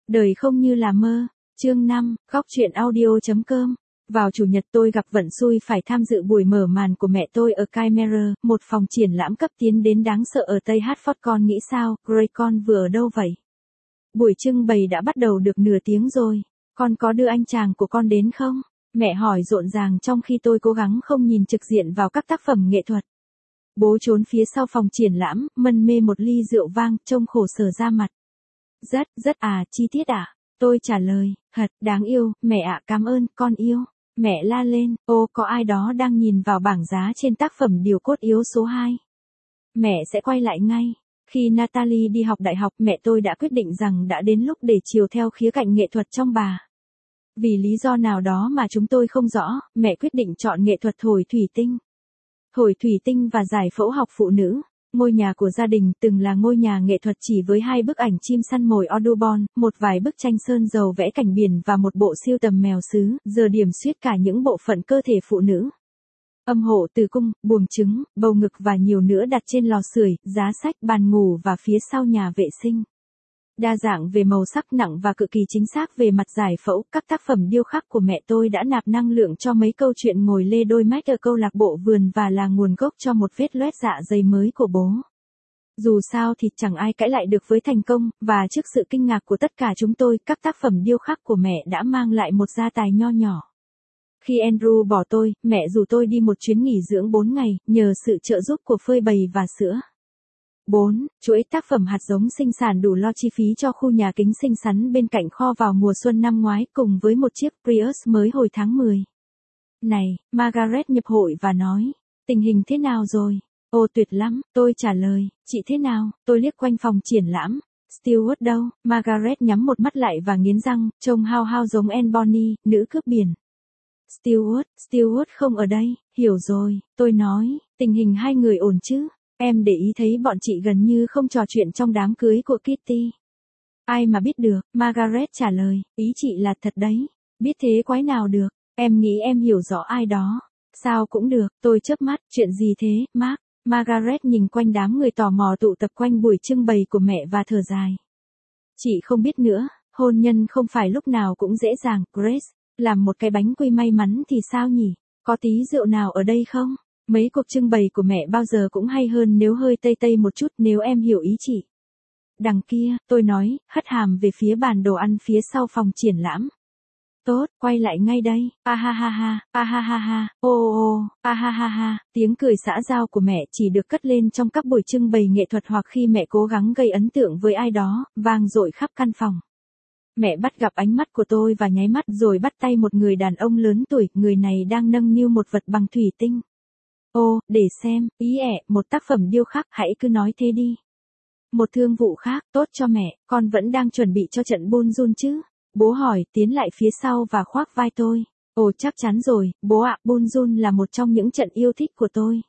Đời không như là mơ. Chương 5, góc truyện audio.com. Vào chủ nhật tôi gặp vận xui phải tham dự buổi mở màn của mẹ tôi ở Chimera, một phòng triển lãm cấp tiến đến đáng sợ ở Tây Hartford. Con nghĩ sao, Gray, con vừa ở đâu vậy? Buổi trưng bày đã bắt đầu được nửa tiếng rồi. Con có đưa anh chàng của con đến không? Mẹ hỏi rộn ràng trong khi tôi cố gắng không nhìn trực diện vào các tác phẩm nghệ thuật. Bố trốn phía sau phòng triển lãm, mân mê một ly rượu vang, trông khổ sở ra mặt. Rất chi tiết à? Tôi trả lời, đáng yêu, mẹ ạ, cảm ơn, con yêu. Mẹ la lên, ô, có ai đó đang nhìn vào bảng giá trên tác phẩm điều cốt yếu số 2. Mẹ sẽ quay lại ngay. Khi Natalie đi học đại học, mẹ tôi đã quyết định rằng đã đến lúc để chiều theo khía cạnh nghệ thuật trong bà. Vì lý do nào đó mà chúng tôi không rõ, mẹ quyết định chọn nghệ thuật thổi thủy tinh. Thổi thủy tinh và giải phẫu học phụ nữ. Ngôi nhà của gia đình từng là ngôi nhà nghệ thuật chỉ với 2 bức ảnh chim săn mồi Audubon, một vài bức tranh sơn dầu vẽ cảnh biển và một bộ sưu tầm mèo sứ, giờ điểm xuyết cả những bộ phận cơ thể phụ nữ. Âm hộ, tử cung, buồng trứng, bầu ngực và nhiều nữa đặt trên lò sưởi, giá sách, bàn ngủ và phía sau nhà vệ sinh. Đa dạng về màu sắc, nặng và cực kỳ chính xác về mặt giải phẫu, các tác phẩm điêu khắc của mẹ tôi đã nạp năng lượng cho mấy câu chuyện ngồi lê đôi mách ở câu lạc bộ vườn và là nguồn gốc cho một vết loét dạ dày mới của bố. Dù sao thì chẳng ai cãi lại được với thành công, và trước sự kinh ngạc của tất cả chúng tôi, các tác phẩm điêu khắc của mẹ đã mang lại một gia tài nho nhỏ. Khi Andrew bỏ tôi, mẹ rủ tôi đi một chuyến nghỉ dưỡng 4 ngày, nhờ sự trợ giúp của phơi bày và sữa. 4. Chuỗi tác phẩm hạt giống sinh sản đủ lo chi phí cho khu nhà kính xinh xắn bên cạnh kho vào mùa xuân năm ngoái cùng với một chiếc Prius mới hồi tháng 10. Này, Margaret nhập hội và nói, tình hình thế nào rồi? Ồ, tuyệt lắm, tôi trả lời, chị thế nào? Tôi liếc quanh phòng triển lãm. Stewart đâu? Margaret nhắm một mắt lại và nghiến răng, trông hao hao giống Anne Bonny, nữ cướp biển. Stewart không ở đây, hiểu rồi, tôi nói, tình hình hai người ổn chứ? Em để ý thấy bọn chị gần như không trò chuyện trong đám cưới của Kitty. Ai mà biết được, Margaret trả lời, ý chị là thật đấy. Biết thế quái nào được, em nghĩ em hiểu rõ ai đó. Sao cũng được, tôi chớp mắt, chuyện gì thế, Mark? Margaret nhìn quanh đám người tò mò tụ tập quanh buổi trưng bày của mẹ và thở dài. Chị không biết nữa, hôn nhân không phải lúc nào cũng dễ dàng, Grace. Làm một cái bánh quy may mắn thì sao nhỉ? Có tí rượu nào ở đây không? Mấy cuộc trưng bày của mẹ bao giờ cũng hay hơn nếu hơi tây một chút, nếu em hiểu ý chị. Đằng kia, tôi nói, hất hàm về phía bàn đồ ăn phía sau phòng triển lãm. Tốt, quay lại ngay đây. A ha ha ha, a ha ha ha, ô, a ha ha ha. Tiếng cười xã giao của mẹ chỉ được cất lên trong các buổi trưng bày nghệ thuật hoặc khi mẹ cố gắng gây ấn tượng với ai đó, vang dội khắp căn phòng. Mẹ bắt gặp ánh mắt của tôi và nháy mắt rồi bắt tay một người đàn ông lớn tuổi, người này đang nâng niu một vật bằng thủy tinh. Ô, để xem, một tác phẩm điêu khắc, hãy cứ nói thế đi. Một thương vụ khác, tốt cho mẹ, con vẫn đang chuẩn bị cho trận Bunjun chứ? Bố hỏi, tiến lại phía sau và khoác vai tôi. Ồ, chắc chắn rồi, bố ạ, Bunjun là một trong những trận yêu thích của tôi.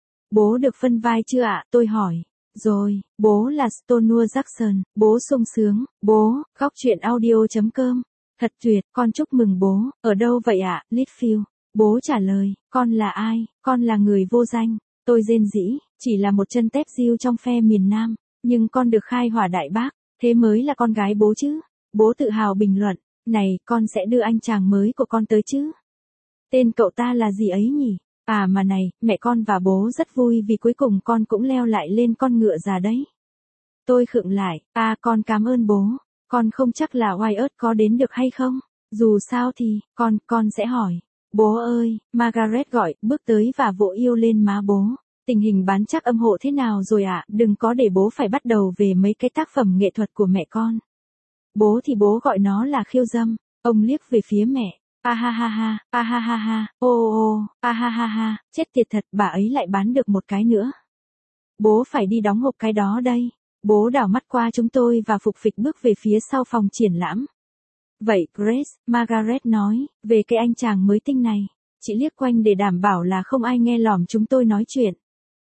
Bố được phân vai chưa ạ? Tôi hỏi. Rồi, bố là Stonewall Jackson, bố sung sướng, bố, góc truyện audio.com. Thật tuyệt, con chúc mừng bố, ở đâu vậy ạ, Litchfield? Bố trả lời, con là ai? Con là người vô danh. Tôi rên rỉ, chỉ là một chân tép diêu trong phe miền Nam, nhưng con được khai hỏa đại bác, thế mới là con gái bố chứ. Bố tự hào bình luận, này, con sẽ đưa anh chàng mới của con tới chứ. Tên cậu ta là gì ấy nhỉ? À mà này, mẹ con và bố rất vui vì cuối cùng con cũng leo lại lên con ngựa già đấy. Tôi khựng lại, con cảm ơn bố, con không chắc là Wyatt có đến được hay không. Dù sao thì, con sẽ hỏi. Bố ơi, Margaret gọi, bước tới và vỗ yêu lên má bố. Tình hình bán chắc âm hộ thế nào rồi ạ? Đừng có để bố phải bắt đầu về mấy cái tác phẩm nghệ thuật của mẹ con. Bố thì bố gọi nó là khiêu dâm. Ông liếc về phía mẹ. A ha ha ha, a ha ha ha, ô, a ha ha ha, chết tiệt thật, bà ấy lại bán được một cái nữa. Bố phải đi đóng hộp cái đó đây. Bố đảo mắt qua chúng tôi và phục phịch bước về phía sau phòng triển lãm. Vậy Grace, Margaret nói, về cái anh chàng mới tinh này. Chị liếc quanh để đảm bảo là không ai nghe lỏm chúng tôi nói chuyện.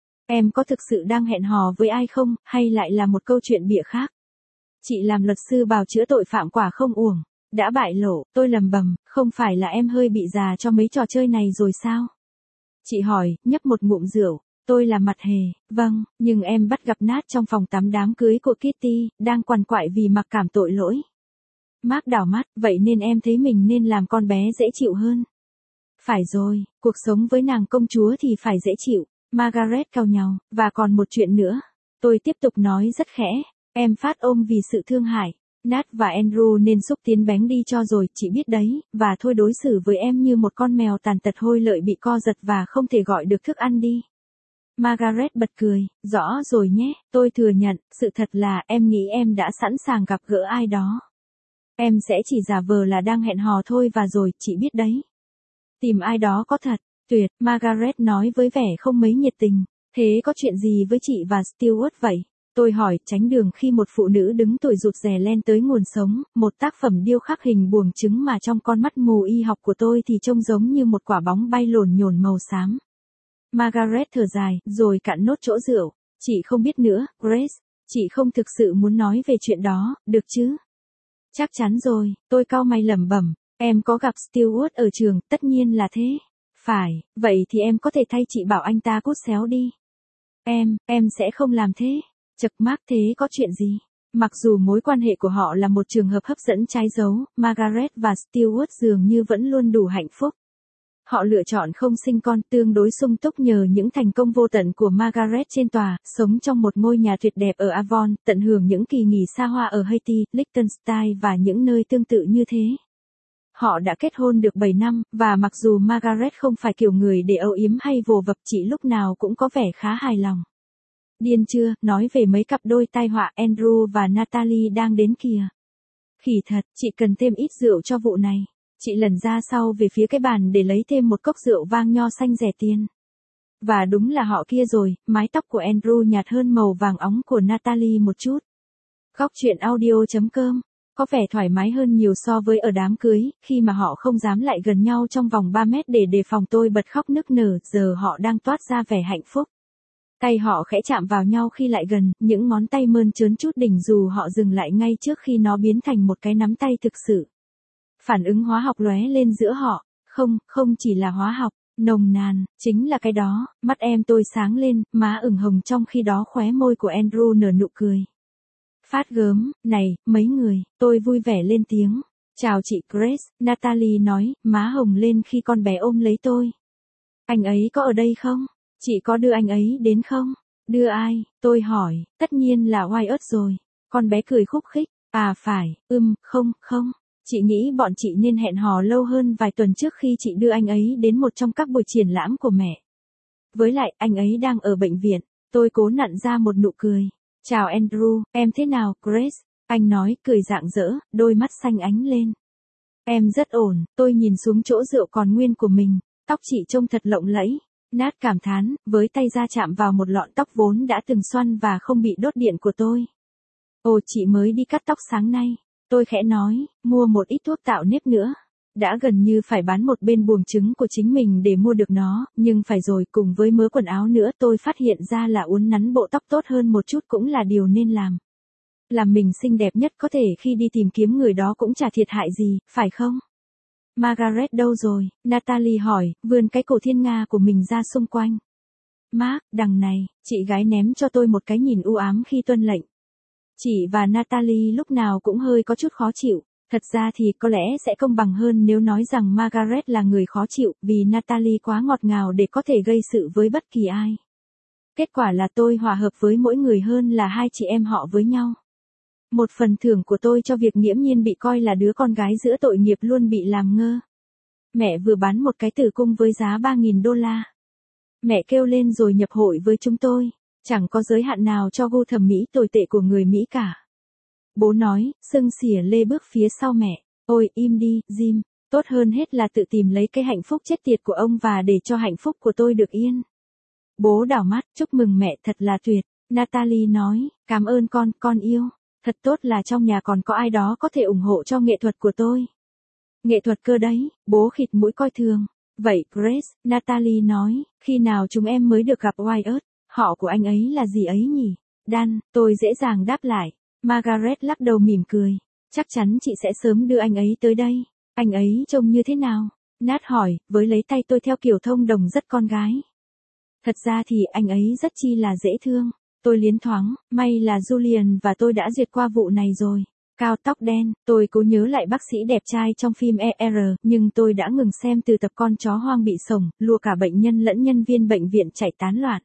Em có thực sự đang hẹn hò với ai không, hay lại là một câu chuyện bịa khác? Chị làm luật sư bào chữa tội phạm quả không uổng. Đã bại lộ, tôi lầm bầm, không phải là em hơi bị già cho mấy trò chơi này rồi sao? Chị hỏi, nhấp một ngụm rượu. Tôi là mặt hề, vâng, nhưng em bắt gặp Nat trong phòng tắm đám cưới của Kitty, đang quằn quại vì mặc cảm tội lỗi. Mark đảo mắt, vậy nên em thấy mình nên làm con bé dễ chịu hơn. Phải rồi, cuộc sống với nàng công chúa thì phải dễ chịu. Margaret cau nhàu, và còn một chuyện nữa. Tôi tiếp tục nói rất khẽ, em phát ôm vì sự thương hại. Nat và Andrew nên xúc tiến bánh đi cho rồi, chị biết đấy, và thôi đối xử với em như một con mèo tàn tật hôi lợi bị co giật và không thể gọi được thức ăn đi. Margaret bật cười, rõ rồi nhé, tôi thừa nhận, sự thật là em nghĩ em đã sẵn sàng gặp gỡ ai đó. Em sẽ chỉ giả vờ là đang hẹn hò thôi và rồi, chị biết đấy. Tìm ai đó có thật, tuyệt, Margaret nói với vẻ không mấy nhiệt tình. Thế có chuyện gì với chị và Stewart vậy? Tôi hỏi, tránh đường khi một phụ nữ đứng tuổi rụt rè len tới nguồn sống, một tác phẩm điêu khắc hình buồng trứng mà trong con mắt mù y học của tôi thì trông giống như một quả bóng bay lổn nhổn màu xám. Margaret thở dài, rồi cạn nốt chỗ rượu. Chị không biết nữa, Grace, chị không thực sự muốn nói về chuyện đó, được chứ? Chắc chắn rồi, tôi cau mày lẩm bẩm, em có gặp Stewart ở trường, tất nhiên là thế. Phải, vậy thì em có thể thay chị bảo anh ta cút xéo đi. Em sẽ không làm thế. Chậc Mark thế có chuyện gì? Mặc dù mối quan hệ của họ là một trường hợp hấp dẫn trái dấu, Margaret và Stewart dường như vẫn luôn đủ hạnh phúc. Họ lựa chọn không sinh con tương đối sung túc nhờ những thành công vô tận của Margaret trên tòa, sống trong một ngôi nhà tuyệt đẹp ở Avon, tận hưởng những kỳ nghỉ xa hoa ở Haiti, Liechtenstein và những nơi tương tự như thế. Họ đã kết hôn được 7 năm, và mặc dù Margaret không phải kiểu người để âu yếm hay vồ vập, chị lúc nào cũng có vẻ khá hài lòng. Điên chưa, nói về mấy cặp đôi tai họa Andrew và Natalie đang đến kìa. Khỉ thật, chị cần thêm ít rượu cho vụ này. Chị lần ra sau về phía cái bàn để lấy thêm một cốc rượu vang nho xanh rẻ tiền. Và đúng là họ kia rồi, mái tóc của Andrew nhạt hơn màu vàng óng của Natalie một chút. Góc truyện audio.com có vẻ thoải mái hơn nhiều so với ở đám cưới, khi mà họ không dám lại gần nhau trong vòng 3 mét để đề phòng tôi bật khóc nức nở, giờ họ đang toát ra vẻ hạnh phúc. Tay họ khẽ chạm vào nhau khi lại gần, những ngón tay mơn trớn chút đỉnh dù họ dừng lại ngay trước khi nó biến thành một cái nắm tay thực sự. Phản ứng hóa học lóe lên giữa họ, không chỉ là hóa học, nồng nàn, chính là cái đó, mắt em tôi sáng lên, má ửng hồng trong khi đó khóe môi của Andrew nở nụ cười. Phát gớm, này, mấy người, tôi vui vẻ lên tiếng. Chào chị Grace, Natalie nói, má hồng lên khi con bé ôm lấy tôi. Anh ấy có ở đây không? Chị có đưa anh ấy đến không? Đưa ai? Tôi hỏi, tất nhiên là Wyatt rồi. Con bé cười khúc khích, à phải, không. Chị nghĩ bọn chị nên hẹn hò lâu hơn vài tuần trước khi chị đưa anh ấy đến một trong các buổi triển lãm của mẹ. Với lại, anh ấy đang ở bệnh viện. Tôi cố nặn ra một nụ cười. Chào Andrew, em thế nào, Grace? Anh nói, cười rạng rỡ, đôi mắt xanh ánh lên. Em rất ổn, tôi nhìn xuống chỗ rượu còn nguyên của mình, tóc chị trông thật lộng lẫy. Nat cảm thán, với tay ra chạm vào một lọn tóc vốn đã từng xoăn và không bị đốt điện của tôi. Ồ, chị mới đi cắt tóc sáng nay. Tôi khẽ nói, mua một ít thuốc tạo nếp nữa. Đã gần như phải bán một bên buồng trứng của chính mình để mua được nó, nhưng phải rồi, cùng với mớ quần áo nữa tôi phát hiện ra là uốn nắn bộ tóc tốt hơn một chút cũng là điều nên làm. Làm mình xinh đẹp nhất có thể khi đi tìm kiếm người đó cũng chả thiệt hại gì, phải không? Margaret đâu rồi? Natalie hỏi, vươn cái cổ thiên nga của mình ra xung quanh. Mark, đằng này, chị gái ném cho tôi một cái nhìn u ám khi tuân lệnh. Chị và Natalie lúc nào cũng hơi có chút khó chịu. Thật ra thì có lẽ sẽ công bằng hơn nếu nói rằng Margaret là người khó chịu, vì Natalie quá ngọt ngào để có thể gây sự với bất kỳ ai. Kết quả là tôi hòa hợp với mỗi người hơn là hai chị em họ với nhau. Một phần thưởng của tôi cho việc nghiễm nhiên bị coi là đứa con gái giữa tội nghiệp luôn bị làm ngơ. Mẹ vừa bán một cái tử cung với giá $3.000. Mẹ kêu lên rồi nhập hội với chúng tôi. Chẳng có giới hạn nào cho gu thẩm mỹ tồi tệ của người Mỹ cả. Bố nói, sưng xỉa lê bước phía sau mẹ. Ôi, im đi, Jim. Tốt hơn hết là tự tìm lấy cái hạnh phúc chết tiệt của ông và để cho hạnh phúc của tôi được yên. Bố đảo mắt, chúc mừng mẹ, thật là tuyệt. Natalie nói, cảm ơn con yêu. Thật tốt là trong nhà còn có ai đó có thể ủng hộ cho nghệ thuật của tôi. Nghệ thuật cơ đấy, bố khịt mũi coi thường. Vậy, Grace, Natalie nói, khi nào chúng em mới được gặp Wyatt? Họ của anh ấy là gì ấy nhỉ? Dan, tôi dễ dàng đáp lại. Margaret lắc đầu mỉm cười. Chắc chắn chị sẽ sớm đưa anh ấy tới đây. Anh ấy trông như thế nào? Nat hỏi, với lấy tay tôi theo kiểu thông đồng rất con gái. Thật ra thì anh ấy rất chi là dễ thương. Tôi liến thoáng, may là Julian và tôi đã duyệt qua vụ này rồi. cao tóc đen, tôi cố nhớ lại bác sĩ đẹp trai trong phim ER, nhưng tôi đã ngừng xem từ tập con chó hoang bị sổng, lùa cả bệnh nhân lẫn nhân viên bệnh viện chạy tán loạn.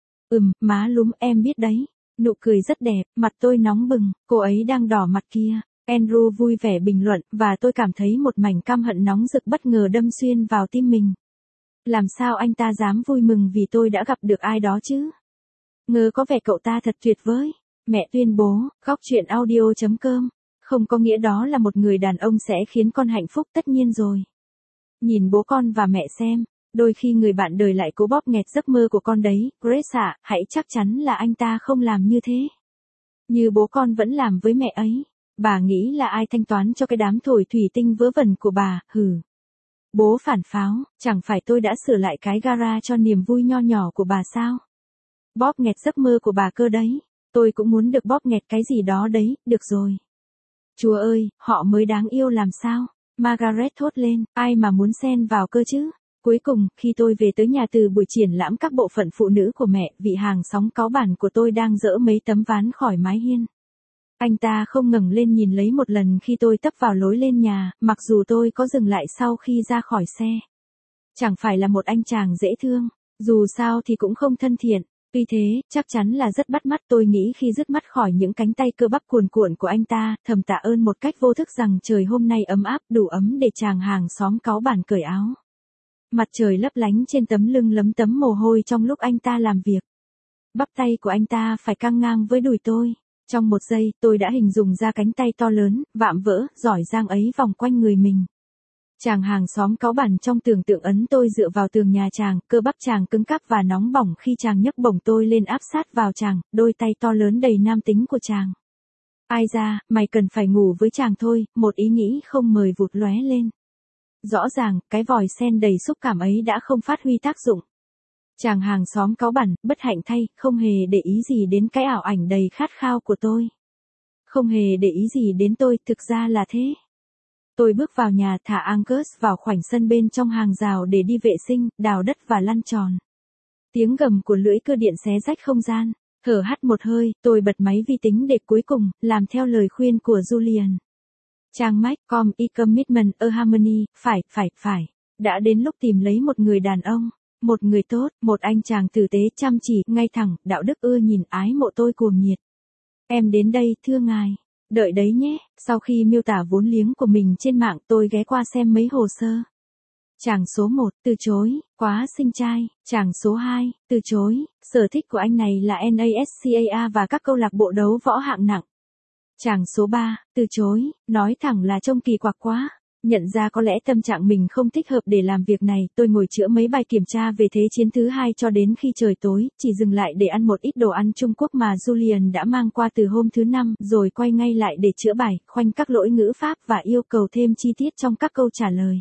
Má lúm em biết đấy. Nụ cười rất đẹp, mặt tôi nóng bừng, cô ấy đang đỏ mặt kia. Andrew vui vẻ bình luận, và tôi cảm thấy một mảnh căm hận nóng rực bất ngờ đâm xuyên vào tim mình. Làm sao anh ta dám vui mừng vì tôi đã gặp được ai đó chứ? Ngờ có vẻ cậu ta thật tuyệt vời. Mẹ tuyên bố, góc chuyện audio.com. Không có nghĩa đó là một người đàn ông sẽ khiến con hạnh phúc tất nhiên rồi. Nhìn bố con và mẹ xem, đôi khi người bạn đời lại cố bóp nghẹt giấc mơ của con đấy. Grace ạ, hãy chắc chắn là anh ta không làm như thế. Như bố con vẫn làm với mẹ ấy. Bà nghĩ là ai thanh toán cho cái đám thổi thủy tinh vớ vẩn của bà, hừ. Bố phản pháo, chẳng phải tôi đã sửa lại cái gara cho niềm vui nho nhỏ của bà sao? Bóp nghẹt giấc mơ của bà cơ đấy. Tôi cũng muốn được bóp nghẹt cái gì đó đấy, được rồi. Chúa ơi, họ mới đáng yêu làm sao? Margaret thốt lên, ai mà muốn xen vào cơ chứ? Cuối cùng, khi tôi về tới nhà từ buổi triển lãm các bộ phận phụ nữ của mẹ, vị hàng xóm cáu bản của tôi đang dỡ mấy tấm ván khỏi mái hiên. Anh ta không ngẩng lên nhìn lấy một lần khi tôi tấp vào lối lên nhà, mặc dù tôi có dừng lại sau khi ra khỏi xe. Chẳng phải là một anh chàng dễ thương, dù sao thì cũng không thân thiện. Tuy thế, chắc chắn là rất bắt mắt. Tôi nghĩ khi dứt mắt khỏi những cánh tay cơ bắp cuồn cuộn của anh ta, thầm tạ ơn một cách vô thức rằng trời hôm nay ấm áp đủ ấm để chàng hàng xóm cáu bản cởi áo. Mặt trời lấp lánh trên tấm lưng lấm tấm mồ hôi trong lúc anh ta làm việc. Bắp tay của anh ta phải căng ngang với đùi tôi. Trong một giây, tôi đã hình dung ra cánh tay to lớn, vạm vỡ, giỏi giang ấy vòng quanh người mình. Chàng hàng xóm cáu bản trong tưởng tượng ấn tôi dựa vào tường nhà chàng, cơ bắp chàng cứng cáp và nóng bỏng khi chàng nhấc bổng tôi lên áp sát vào chàng, đôi tay to lớn đầy nam tính của chàng. Ai ra, mày cần phải ngủ với chàng thôi, một ý nghĩ không mời vụt lóe lên. Rõ ràng, cái vòi sen đầy xúc cảm ấy đã không phát huy tác dụng. Chàng hàng xóm cáu bẳn, bất hạnh thay, không hề để ý gì đến cái ảo ảnh đầy khát khao của tôi. Không hề để ý gì đến tôi, thực ra là thế. Tôi bước vào nhà, thả Angus vào khoảnh sân bên trong hàng rào để đi vệ sinh, đào đất và lăn tròn. Tiếng gầm của lưỡi cưa điện xé rách không gian. Thở hắt một hơi, tôi bật máy vi tính để cuối cùng, làm theo lời khuyên của Julian. Trang Mike, com, e-commitment, a harmony, phải. Đã đến lúc tìm lấy một người đàn ông. Một người tốt, một anh chàng tử tế, chăm chỉ, ngay thẳng, đạo đức ưa nhìn, ái mộ tôi cuồng nhiệt. Em đến đây, thưa ngài. Đợi đấy nhé. Sau khi miêu tả vốn liếng của mình trên mạng, tôi ghé qua xem mấy hồ sơ. Chàng số 1, từ chối, quá xinh trai. Chàng số 2, từ chối, sở thích của anh này là NASCAR và các câu lạc bộ đấu võ hạng nặng. Chàng số 3, từ chối, nói thẳng là trông kỳ quặc quá. Nhận ra có lẽ tâm trạng mình không thích hợp để làm việc này, tôi ngồi chữa mấy bài kiểm tra về Thế chiến thứ 2 cho đến khi trời tối, chỉ dừng lại để ăn một ít đồ ăn Trung Quốc mà Julian đã mang qua từ hôm thứ 5, rồi quay ngay lại để chữa bài, khoanh các lỗi ngữ pháp và yêu cầu thêm chi tiết trong các câu trả lời.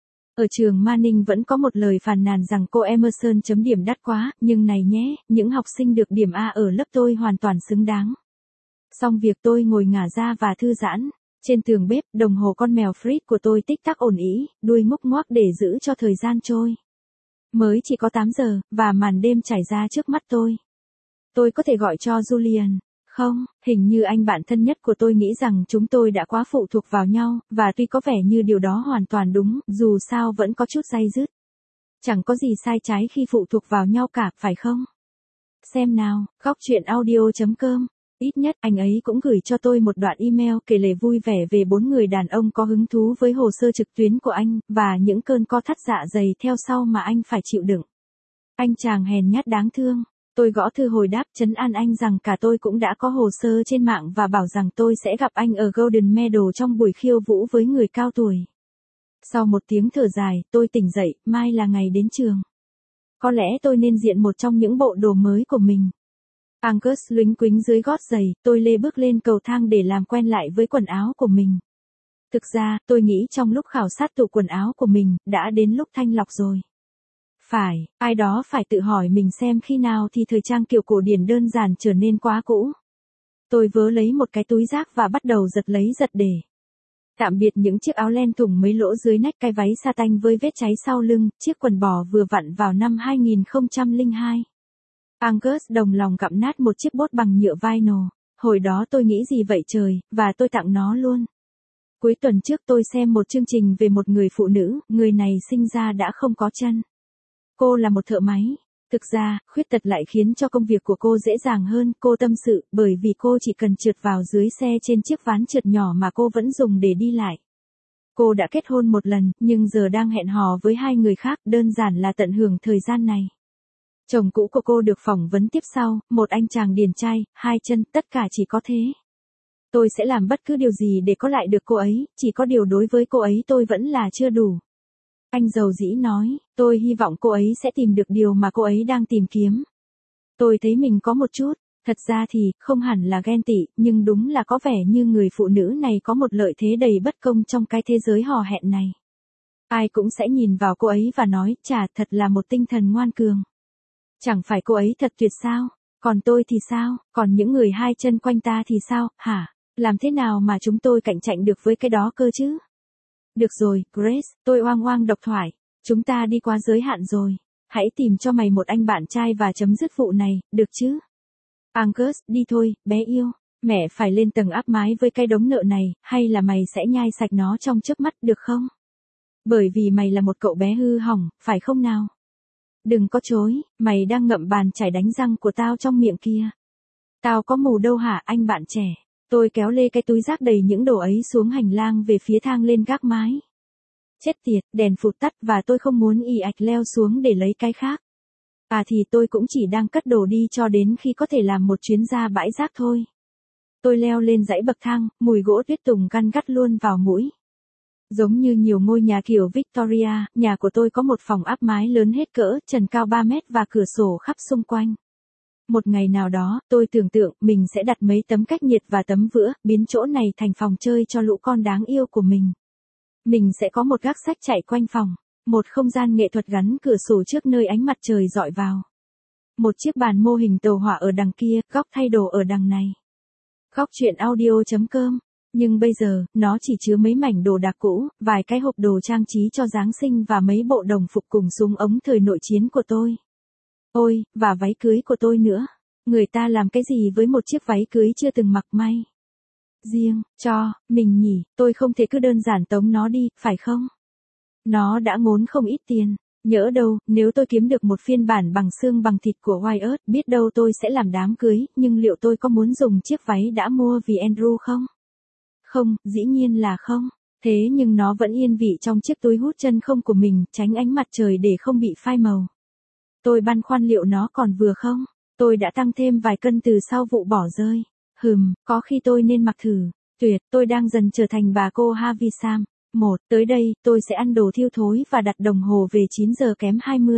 Ở trường Manning vẫn có một lời phàn nàn rằng cô Emerson chấm điểm đắt quá, nhưng này nhé, những học sinh được điểm A ở lớp tôi hoàn toàn xứng đáng. Xong việc tôi ngồi ngả ra và thư giãn. Trên tường bếp, đồng hồ con mèo Fritz của tôi tích tắc ổn ĩ, đuôi ngúc ngoác để giữ cho thời gian trôi. Mới chỉ có 8 giờ, và màn đêm trải ra trước mắt tôi. Tôi có thể gọi cho Julian. Không, hình như anh bạn thân nhất của tôi nghĩ rằng chúng tôi đã quá phụ thuộc vào nhau, và tuy có vẻ như điều đó hoàn toàn đúng, dù sao vẫn có chút day dứt. Chẳng có gì sai trái khi phụ thuộc vào nhau cả, phải không? Xem nào, góc chuyện audio.com. Ít nhất anh ấy cũng gửi cho tôi một đoạn email kể lể vui vẻ về 4 người đàn ông có hứng thú với hồ sơ trực tuyến của anh, và những cơn co thắt dạ dày theo sau mà anh phải chịu đựng. Anh chàng hèn nhát đáng thương. Tôi gõ thư hồi đáp trấn an anh rằng cả tôi cũng đã có hồ sơ trên mạng và bảo rằng tôi sẽ gặp anh ở Golden Medal trong buổi khiêu vũ với người cao tuổi. Sau một tiếng thở dài, tôi tỉnh dậy, mai là ngày đến trường. Có lẽ tôi nên diện một trong những bộ đồ mới của mình. Angus luĩnh quính dưới gót giày, tôi lê bước lên cầu thang để làm quen lại với quần áo của mình. Thực ra, tôi nghĩ trong lúc khảo sát tủ quần áo của mình, đã đến lúc thanh lọc rồi. Phải, ai đó phải tự hỏi mình xem khi nào thì thời trang kiểu cổ điển đơn giản trở nên quá cũ. Tôi vớ lấy một cái túi rác và bắt đầu giật lấy giật để. Tạm biệt những chiếc áo len thủng mấy lỗ dưới nách, cái váy sa tanh với vết cháy sau lưng, chiếc quần bò vừa vặn vào năm 2002. Angus đồng lòng gặm nát một chiếc bốt bằng nhựa vinyl. hồi đó tôi nghĩ gì vậy trời, và tôi tặng nó luôn. Cuối tuần trước tôi xem một chương trình về một người phụ nữ, người này sinh ra đã không có chân. Cô là một thợ máy. Thực ra, khuyết tật lại khiến cho công việc của cô dễ dàng hơn, cô tâm sự, bởi vì cô chỉ cần trượt vào dưới xe trên chiếc ván trượt nhỏ mà cô vẫn dùng để đi lại. Cô đã kết hôn một lần, nhưng giờ đang hẹn hò với 2 người khác, đơn giản là tận hưởng thời gian này. Chồng cũ của cô được phỏng vấn tiếp sau, một anh chàng điển trai, 2 chân, tất cả chỉ có thế. Tôi sẽ làm bất cứ điều gì để có lại được cô ấy, chỉ có điều đối với cô ấy tôi vẫn là chưa đủ. Anh giàu dĩ nói, tôi hy vọng cô ấy sẽ tìm được điều mà cô ấy đang tìm kiếm. Tôi thấy mình có một chút, thật ra thì, không hẳn là ghen tị, nhưng đúng là có vẻ như người phụ nữ này có một lợi thế đầy bất công trong cái thế giới hò hẹn này. Ai cũng sẽ nhìn vào cô ấy và nói, chà, thật là một tinh thần ngoan cường. Chẳng phải cô ấy thật tuyệt sao? Còn tôi thì sao? Còn những người 2 chân quanh ta thì sao, hả? Làm thế nào mà chúng tôi cạnh tranh được với cái đó cơ chứ? Được rồi, Grace, tôi oang oang độc thoại. Chúng ta đi qua giới hạn rồi. Hãy tìm cho mày một anh bạn trai và chấm dứt vụ này, được chứ? Angus, đi thôi, bé yêu. Mẹ phải lên tầng áp mái với cái đống nợ này, hay là mày sẽ nhai sạch nó trong chớp mắt được không? Bởi vì mày là một cậu bé hư hỏng, phải không nào? Đừng có chối, mày đang ngậm bàn chải đánh răng của tao trong miệng kia. Tao có mù đâu hả anh bạn trẻ? Tôi kéo lê cái túi rác đầy những đồ ấy xuống hành lang về phía thang lên gác mái. Chết tiệt, đèn phụt tắt và tôi không muốn ì ạch leo xuống để lấy cái khác. À thì tôi cũng chỉ đang cất đồ đi cho đến khi có thể làm một chuyến ra bãi rác thôi. Tôi leo lên dãy bậc thang, mùi gỗ tuyết tùng căn gắt luôn vào mũi. Giống như nhiều ngôi nhà kiểu Victoria, nhà của tôi có một phòng áp mái lớn hết cỡ, trần cao 3 mét và cửa sổ khắp xung quanh. Một ngày nào đó, tôi tưởng tượng mình sẽ đặt mấy tấm cách nhiệt và tấm vữa, biến chỗ này thành phòng chơi cho lũ con đáng yêu của mình. Mình sẽ có một gác sách chạy quanh phòng, một không gian nghệ thuật gắn cửa sổ trước nơi ánh mặt trời dọi vào. Một chiếc bàn mô hình tàu hỏa ở đằng kia, góc thay đồ ở đằng này. Góc chuyện audio.com. Nhưng bây giờ, nó chỉ chứa mấy mảnh đồ đạc cũ, vài cái hộp đồ trang trí cho Giáng sinh và mấy bộ đồng phục cùng súng ống thời nội chiến của tôi. Ôi, và váy cưới của tôi nữa. Người ta làm cái gì với một chiếc váy cưới chưa từng mặc may? Riêng, cho, mình nhỉ, tôi không thể cứ đơn giản tống nó đi, phải không? Nó đã ngốn không ít tiền. Nhỡ đâu, nếu tôi kiếm được một phiên bản bằng xương bằng thịt của Wyatt, biết đâu tôi sẽ làm đám cưới, nhưng liệu tôi có muốn dùng chiếc váy đã mua vì Andrew không? Không, dĩ nhiên là không. Thế nhưng nó vẫn yên vị trong chiếc túi hút chân không của mình, tránh ánh mặt trời để không bị phai màu. Tôi băn khoăn liệu nó còn vừa không? Tôi đã tăng thêm vài cân từ sau vụ bỏ rơi. Có khi tôi nên mặc thử. Tuyệt, tôi đang dần trở thành bà cô Havisham. Tới đây, tôi sẽ ăn đồ thiêu thối và đặt đồng hồ về 9 giờ kém 20.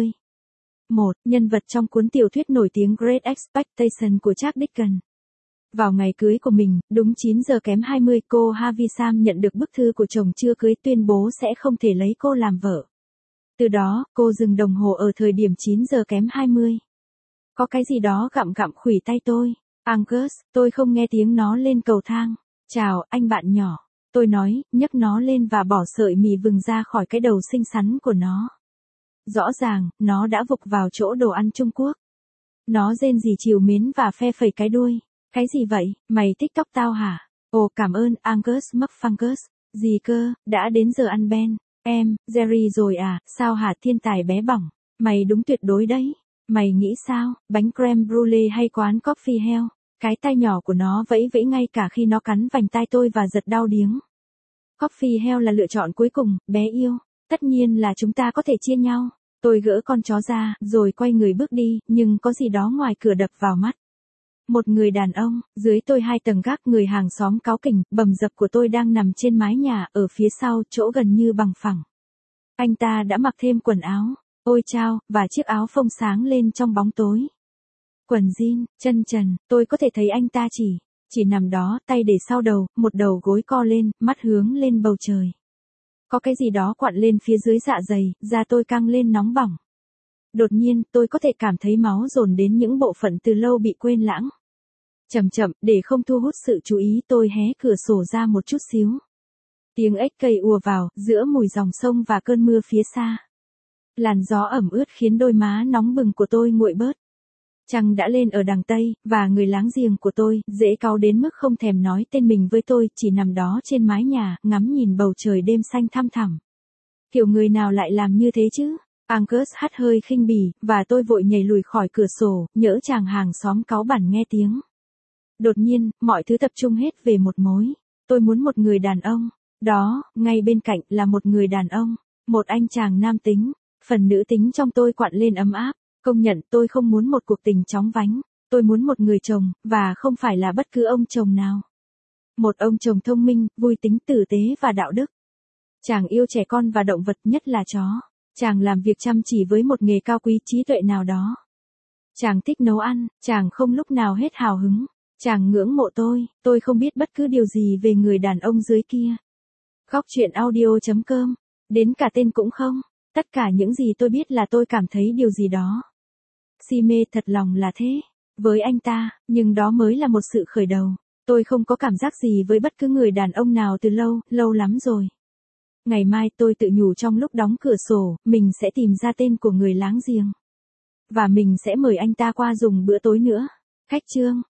Nhân vật trong cuốn tiểu thuyết nổi tiếng Great Expectations của Charles Dickens. Vào ngày cưới của mình, đúng 9 giờ kém 20, cô Havisham nhận được bức thư của chồng chưa cưới tuyên bố sẽ không thể lấy cô làm vợ. Từ đó, cô dừng đồng hồ ở thời điểm 9 giờ kém 20. Có cái gì đó gặm gặm khuỷu tay tôi. Angus, tôi không nghe tiếng nó lên cầu thang. Chào, anh bạn nhỏ. Tôi nói, nhấc nó lên và bỏ sợi mì vừng ra khỏi cái đầu xinh xắn của nó. Rõ ràng, nó đã vục vào chỗ đồ ăn Trung Quốc. Nó rên rỉ trìu mến và phe phẩy cái đuôi. Cái gì vậy, mày thích tóc tao hả? Ồ cảm ơn, Angus McFungus. Gì cơ, đã đến giờ ăn Ben. Em, Jerry rồi à, sao hả thiên tài bé bỏng? Mày đúng tuyệt đối đấy. Mày nghĩ sao, bánh creme brulee hay quán coffee hell? Cái tai nhỏ của nó vẫy vẫy ngay cả khi nó cắn vành tai tôi và giật đau điếng. Coffee hell là lựa chọn cuối cùng, bé yêu. Tất nhiên là chúng ta có thể chia nhau. Tôi gỡ con chó ra, rồi quay người bước đi, nhưng có gì đó ngoài cửa đập vào mắt. Một người đàn ông, dưới tôi 2 tầng gác, người hàng xóm cáu kỉnh, bầm dập của tôi đang nằm trên mái nhà, ở phía sau, chỗ gần như bằng phẳng. Anh ta đã mặc thêm quần áo, ôi chao, và chiếc áo phông sáng lên trong bóng tối. Quần jean, chân trần, tôi có thể thấy anh ta chỉ nằm đó, tay để sau đầu, một đầu gối co lên, mắt hướng lên bầu trời. Có cái gì đó quặn lên phía dưới dạ dày, da tôi căng lên nóng bỏng. Đột nhiên, tôi có thể cảm thấy máu dồn đến những bộ phận từ lâu bị quên lãng. Chậm chậm, để không thu hút sự chú ý, tôi hé cửa sổ ra một chút xíu. Tiếng ếch cây ùa vào, giữa mùi dòng sông và cơn mưa phía xa. Làn gió ẩm ướt khiến đôi má nóng bừng của tôi nguội bớt. Trăng đã lên ở đằng Tây, và người láng giềng của tôi, dễ cáu đến mức không thèm nói tên mình với tôi, chỉ nằm đó trên mái nhà, ngắm nhìn bầu trời đêm xanh thăm thẳm. Kiểu người nào lại làm như thế chứ? Angus hắt hơi khinh bỉ, và tôi vội nhảy lùi khỏi cửa sổ, nhỡ chàng hàng xóm cáu bẳn nghe tiếng. Đột nhiên, mọi thứ tập trung hết về một mối. Tôi muốn một người đàn ông. Đó, ngay bên cạnh là một người đàn ông. Một anh chàng nam tính. Phần nữ tính trong tôi quặn lên ấm áp. Công nhận tôi không muốn một cuộc tình chóng vánh. Tôi muốn một người chồng, và không phải là bất cứ ông chồng nào. Một ông chồng thông minh, vui tính, tử tế và đạo đức. Chàng yêu trẻ con và động vật, nhất là chó. Chàng làm việc chăm chỉ với một nghề cao quý trí tuệ nào đó. Chàng thích nấu ăn, chàng không lúc nào hết hào hứng. Chàng ngưỡng mộ tôi không biết bất cứ điều gì về người đàn ông dưới kia. Góc chuyện audio.com. Đến cả tên cũng không. Tất cả những gì tôi biết là tôi cảm thấy điều gì đó. Si mê thật lòng là thế. Với anh ta, nhưng đó mới là một sự khởi đầu. Tôi không có cảm giác gì với bất cứ người đàn ông nào từ lâu lắm rồi. Ngày mai tôi tự nhủ trong lúc đóng cửa sổ, mình sẽ tìm ra tên của người láng giềng. Và mình sẽ mời anh ta qua dùng bữa tối nữa. Khách chương.